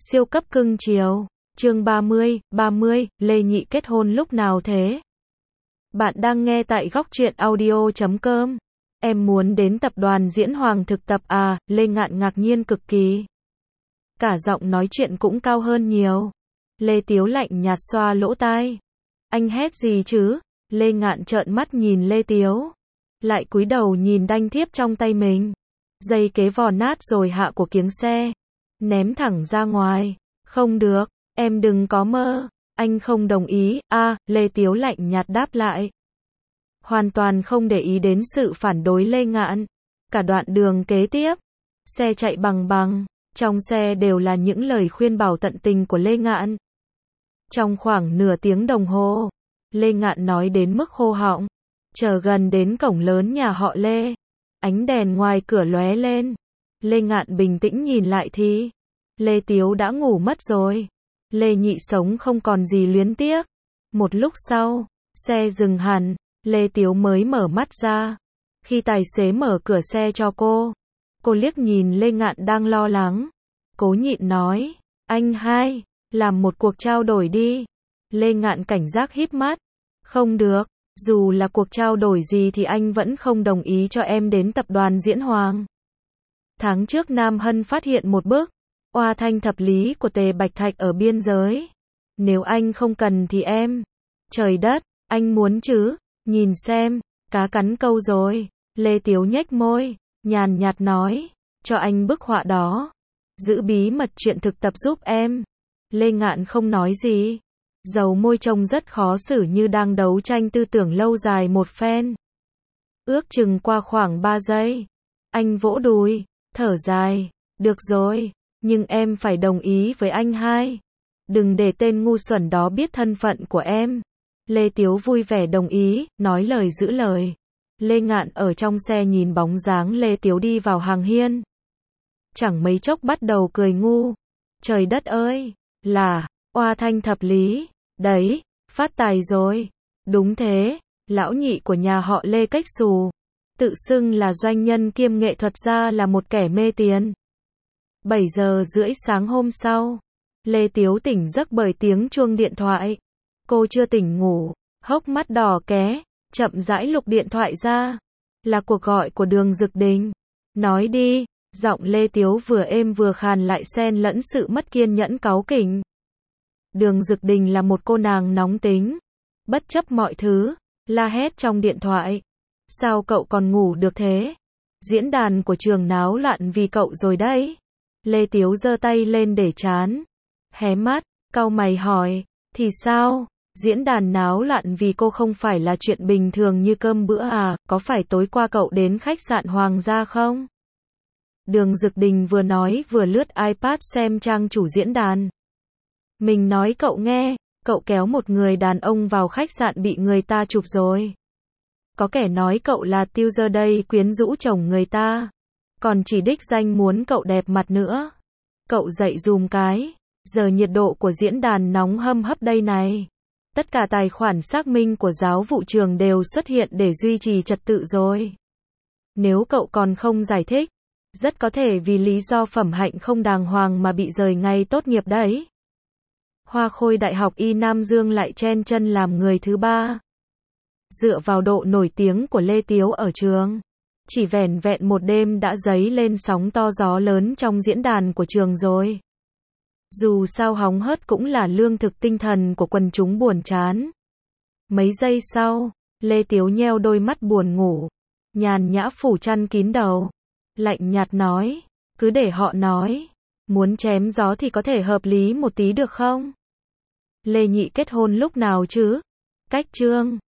Siêu cấp cưng chiều. Chương 30, Lê Nhị kết hôn lúc nào thế? Bạn đang nghe tại Góc Truyện Audio.com. Em muốn đến tập đoàn Diễn Hoàng thực tập à? Lê Ngạn ngạc nhiên cực kỳ. Cả giọng nói chuyện cũng cao hơn nhiều. Lê Tiếu lạnh nhạt xoa lỗ tai. Anh hét gì chứ? Lê Ngạn trợn mắt nhìn Lê Tiếu. Lại cúi đầu nhìn đanh thiếp trong tay mình. Dây kế vò nát rồi hạ của kiếng xe. Ném thẳng ra ngoài. Không được, em đừng có mơ. Anh không đồng ý. Lê Tiếu lạnh nhạt đáp lại. Hoàn toàn không để ý đến sự phản đối Lê Ngạn. Cả đoạn đường kế tiếp, xe chạy bằng bằng. Trong xe đều là những lời khuyên bảo tận tình của Lê Ngạn. Trong khoảng nửa tiếng đồng hồ, Lê Ngạn nói đến mức khô họng. Chờ gần đến cổng lớn nhà họ Lê, ánh đèn ngoài cửa lóe lên. Lê Ngạn bình tĩnh nhìn lại thì Lê Tiếu đã ngủ mất rồi. Lê Nhị sống không còn gì luyến tiếc. Một lúc sau, xe dừng hẳn, Lê Tiếu mới mở mắt ra. Khi tài xế mở cửa xe cho cô liếc nhìn Lê Ngạn đang lo lắng. Cố nhịn nói, anh hai, làm một cuộc trao đổi đi. Lê Ngạn cảnh giác híp mắt. Không được, dù là cuộc trao đổi gì thì anh vẫn không đồng ý cho em đến tập đoàn Diễn Hoàng. Tháng trước Nam Hân phát hiện một bức oa thanh thập lý của Tề Bạch Thạch ở biên giới. Nếu anh không cần thì em. Trời đất, anh muốn chứ? Nhìn xem, cá cắn câu rồi. Lê Tiếu nhếch môi, nhàn nhạt nói, cho anh bức họa đó. Giữ bí mật chuyện thực tập giúp em. Lê Ngạn không nói gì. Dầu môi trông rất khó xử như đang đấu tranh tư tưởng lâu dài một phen. Ước chừng qua khoảng 3 giây. Anh vỗ đùi, thở dài. Được rồi, nhưng em phải đồng ý với anh hai. Đừng để tên ngu xuẩn đó biết thân phận của em. Lê Tiếu vui vẻ đồng ý, nói lời giữ lời. Lê Ngạn ở trong xe nhìn bóng dáng Lê Tiếu đi vào hàng hiên. Chẳng mấy chốc bắt đầu cười ngu. Trời đất ơi, là oa thanh thập lý. Đấy, phát tài rồi. Đúng thế, lão nhị của nhà họ Lê cách xù. Tự xưng là doanh nhân kiêm nghệ thuật gia là một kẻ mê tiền. 7 giờ rưỡi sáng hôm sau, Lê Tiếu tỉnh giấc bởi tiếng chuông điện thoại. Cô chưa tỉnh ngủ, hốc mắt đỏ ké, chậm rãi lục điện thoại ra. Là cuộc gọi của Đường Dực Đình. Nói đi, giọng Lê Tiếu vừa êm vừa khàn lại xen lẫn sự mất kiên nhẫn cáu kỉnh. Đường Dực Đình là một cô nàng nóng tính, bất chấp mọi thứ, la hét trong điện thoại. Sao cậu còn ngủ được thế? Diễn đàn của trường náo loạn vì cậu rồi đấy. Lê Tiếu giơ tay lên để trán, hé mắt, cau mày hỏi, thì sao? Diễn đàn náo loạn vì cô không phải là chuyện bình thường như cơm bữa à? Có phải tối qua cậu đến khách sạn Hoàng gia không? Đường Dực Đình vừa nói vừa lướt iPad xem trang chủ diễn đàn. Mình nói cậu nghe, cậu kéo một người đàn ông vào khách sạn bị người ta chụp rồi. Có kẻ nói cậu là Tiuser đây quyến rũ chồng người ta. Còn chỉ đích danh muốn cậu đẹp mặt nữa. Cậu dậy dùm cái. Giờ nhiệt độ của diễn đàn nóng hâm hấp đây này. Tất cả tài khoản xác minh của giáo vụ trường đều xuất hiện để duy trì trật tự rồi. Nếu cậu còn không giải thích, rất có thể vì lý do phẩm hạnh không đàng hoàng mà bị rời ngày tốt nghiệp đấy. Hoa khôi Đại học Y Nam Dương lại chen chân làm người thứ ba. Dựa vào độ nổi tiếng của Lê Tiếu ở trường, chỉ vẻn vẹn một đêm đã dấy lên sóng to gió lớn trong diễn đàn của trường rồi. Dù sao hóng hớt cũng là lương thực tinh thần của quần chúng buồn chán. Mấy giây sau, Lê Tiếu nheo đôi mắt buồn ngủ, nhàn nhã phủ chăn kín đầu, lạnh nhạt nói, cứ để họ nói, muốn chém gió thì có thể hợp lý một tí được không? Lê Nhị kết hôn lúc nào chứ? Cách chương